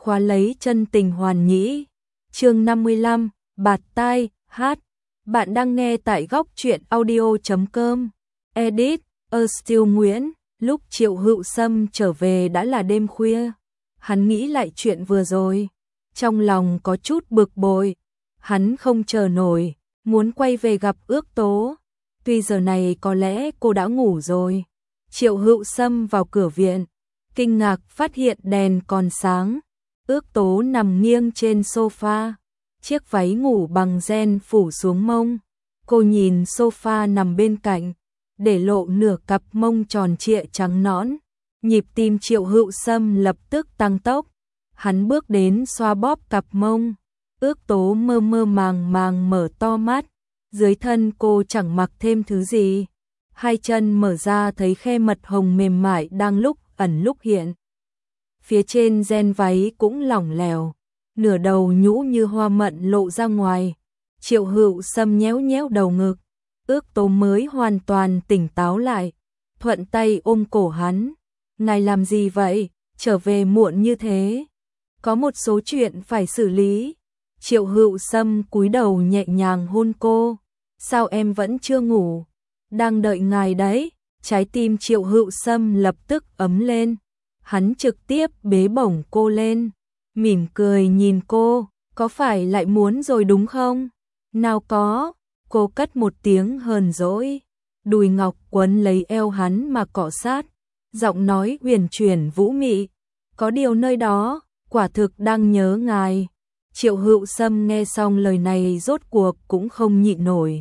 khóa lấy chân tình hoàn nhĩ. Chương 55, bạt tai, hát. Bạn đang nghe tại góc truyện audio.com. Edit, Still Nguyễn. Lúc Triệu Hữu Sâm trở về đã là đêm khuya. Hắn nghĩ lại chuyện vừa rồi. Trong lòng có chút bực bội. Hắn không chờ nổi, muốn quay về gặp Ước Tố. Tuy giờ này có lẽ cô đã ngủ rồi. Triệu Hữu Sâm vào cửa viện, kinh ngạc phát hiện đèn còn sáng. Ước Tố nằm nghiêng trên sofa, chiếc váy ngủ bằng ren phủ xuống mông. Cô nhìn sofa nằm bên cạnh, để lộ nửa cặp mông tròn trịa trắng nõn. Nhịp tim Triệu Hữu Sâm lập tức tăng tốc. Hắn bước đến xoa bóp cặp mông. Ước Tố mơ mơ màng màng mở to mắt. Dưới thân cô chẳng mặc thêm thứ gì. Hai chân mở ra thấy khe mật hồng mềm mại đang lúc ẩn lúc hiện. Phía trên ren váy cũng lỏng lẻo, nửa đầu nhũ như hoa mận lộ ra ngoài. Triệu Hữu Sâm nhéo nhéo đầu ngực. Ước Tố mới hoàn toàn tỉnh táo lại, thuận tay ôm cổ hắn. Ngài làm gì vậy, trở về muộn như thế? Có một số chuyện phải xử lý. Triệu Hữu Sâm cúi đầu nhẹ nhàng hôn cô. Sao em vẫn chưa ngủ? Đang đợi ngài đấy. Trái tim Triệu Hữu Sâm lập tức ấm lên. Hắn trực tiếp bế bổng cô lên, mỉm cười nhìn cô. Có phải lại muốn rồi đúng không? Nào có. Cô cất một tiếng hờn dỗi. Đùi ngọc quấn lấy eo hắn mà cọ sát, giọng nói huyền chuyển vũ mị. Có điều nơi đó, quả thực đang nhớ ngài. Triệu Hữu Sâm nghe xong lời này rốt cuộc cũng không nhịn nổi.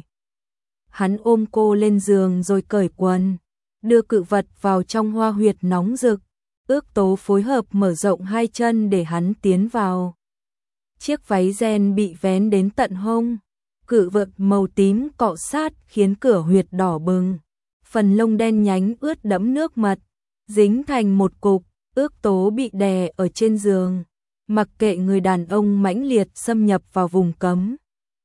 Hắn ôm cô lên giường rồi cởi quần, đưa cự vật vào trong hoa huyệt nóng rực. Ước Tố phối hợp mở rộng hai chân để hắn tiến vào. Chiếc váy ren bị vén đến tận hông, cự vật màu tím cọ sát khiến cửa huyệt đỏ bừng. Phần lông đen nhánh ướt đẫm nước mật, dính thành một cục. Ước Tố bị đè ở trên giường, mặc kệ người đàn ông mãnh liệt xâm nhập vào vùng cấm,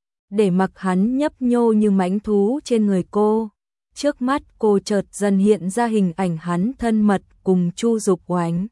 để mặc hắn nhấp nhô như mãnh thú trên người cô. Trước mắt cô chợt dần hiện ra hình ảnh hắn thân mật cùng Chu Dục Oánh.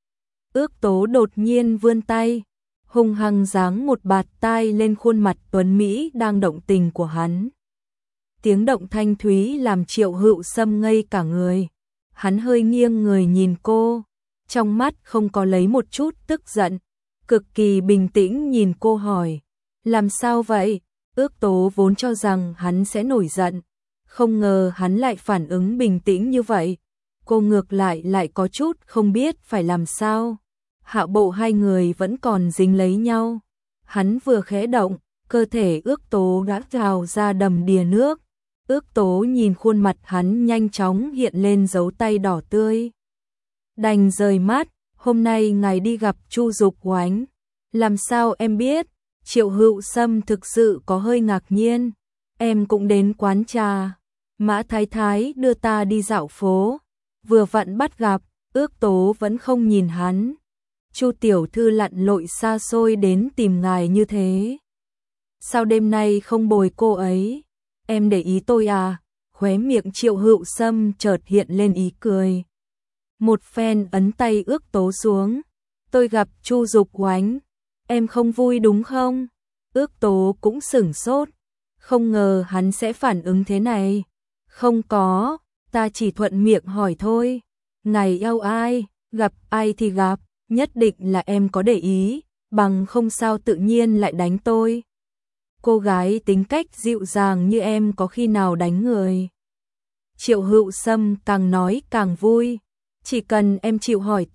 Ước Tố đột nhiên vươn tay, hung hăng giáng một bạt tai lên khuôn mặt tuấn mỹ đang động tình của hắn. Tiếng động thanh thúy làm Triệu Hữu Sâm ngây cả người. Hắn hơi nghiêng người nhìn cô, trong mắt không có lấy một chút tức giận, cực kỳ bình tĩnh nhìn cô hỏi: làm sao vậy? Ước Tố vốn cho rằng hắn sẽ nổi giận, không ngờ hắn lại phản ứng bình tĩnh như vậy. Cô ngược lại có chút không biết phải làm sao. Hạ bộ hai người vẫn còn dính lấy nhau. Hắn vừa khẽ động, cơ thể Ước Tố đã trào ra đầm đìa nước. Ước Tố nhìn khuôn mặt hắn nhanh chóng hiện lên dấu tay đỏ tươi. Đành rời mắt. Hôm nay ngài đi gặp Chu Dục Oánh. Làm sao em biết? Triệu Hữu Sâm thực sự có hơi ngạc nhiên. Em cũng đến quán trà. Mã Thái Thái đưa ta đi dạo phố, vừa vặn bắt gặp. Ước Tố vẫn không nhìn hắn. Chu tiểu thư lặn lội xa xôi đến tìm ngài như thế, sao đêm nay không bồi cô ấy? Em để ý tôi à? Khóe miệng Triệu Hữu Sâm chợt hiện lên ý cười. Một phen ấn tay Ước Tố xuống. Tôi gặp Chu Dục Oánh, em không vui đúng không? Ước Tố cũng sửng sốt, không ngờ hắn sẽ phản ứng thế này. Không có, ta chỉ thuận miệng hỏi thôi. Ngài yêu ai, gặp ai thì gặp, nhất định là em có để ý, bằng không sao tự nhiên lại đánh tôi. Cô gái tính cách dịu dàng như em có khi nào đánh người? Triệu Hữu Sâm càng nói càng vui. Chỉ cần em chịu hỏi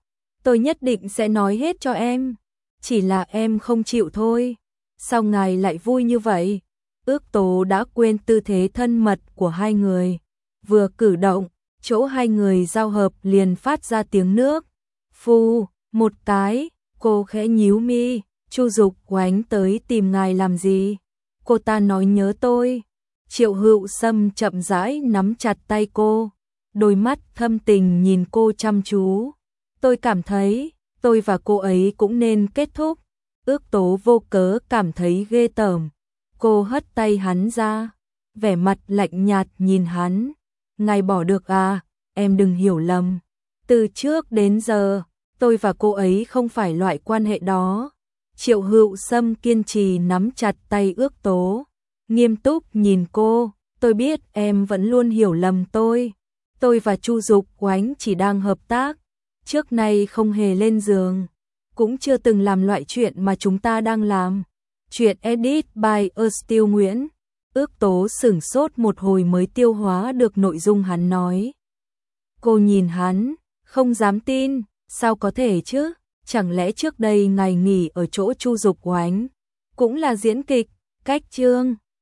tôi nhất định sẽ nói hết cho em. Chỉ là em không chịu thôi. Sao ngài lại vui như vậy? Ước Tố đã quên tư thế thân mật của hai người. Vừa cử động, chỗ hai người giao hợp liền phát ra tiếng nước. Phu, một cái. Cô khẽ nhíu mi. Chu Dục Oánh tới tìm ngài làm gì? Cô ta nói nhớ tôi. Triệu Hữu Sâm chậm rãi nắm chặt tay cô, đôi mắt thâm tình nhìn cô chăm chú. Tôi cảm thấy tôi và cô ấy cũng nên kết thúc. Ước Tố vô cớ cảm thấy ghê tởm. Cô hất tay hắn ra, vẻ mặt lạnh nhạt nhìn hắn. Ngài bỏ được à? Em đừng hiểu lầm. Từ trước đến giờ, tôi và cô ấy không phải loại quan hệ đó. Triệu Hữu Sâm kiên trì nắm chặt tay Ước Tố, nghiêm túc nhìn cô, tôi biết em vẫn luôn hiểu lầm tôi. Tôi và Chu Dục Oánh chỉ đang hợp tác, trước nay không hề lên giường, cũng chưa từng làm loại chuyện mà chúng ta đang làm. Chuyện edit by Still Nguyễn. Ước Tố sửng sốt một hồi mới tiêu hóa được nội dung hắn nói. Cô nhìn hắn, không dám tin, sao có thể chứ? Chẳng lẽ trước đây ngày nghỉ ở chỗ Chu Dục Oánh cũng là diễn kịch, cách chương